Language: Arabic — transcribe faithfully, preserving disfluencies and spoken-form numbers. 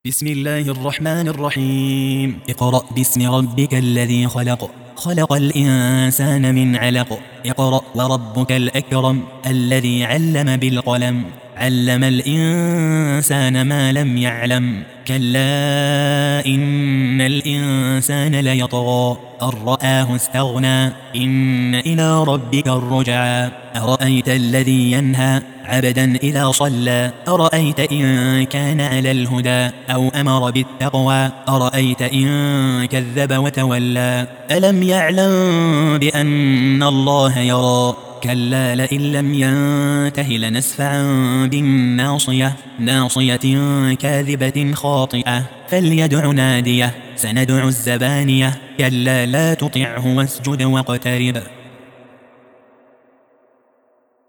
بسم الله الرحمن الرحيم. اقرأ باسم ربك الذي خلق خلق الإنسان من علق. اقرأ وربك الأكرم الذي علم بالقلم علم الإنسان ما لم يعلم. كلا إن الإنسان ليطغى أن رآه استغنى إن إلى ربك الرجعى. أرأيت الذي ينهى عبدا إذا صلى أرأيت إن كان على الهدى أو أمر بالتقوى أرأيت إن كذب وتولى. ألم يعلم بأن الله يرى كلا لئن لم ينته لنسفعا بالناصية ناصية كاذبة خاطئة فليدع ناديه سندع الزبانية. كلا لا تطعه واسجد واقترب.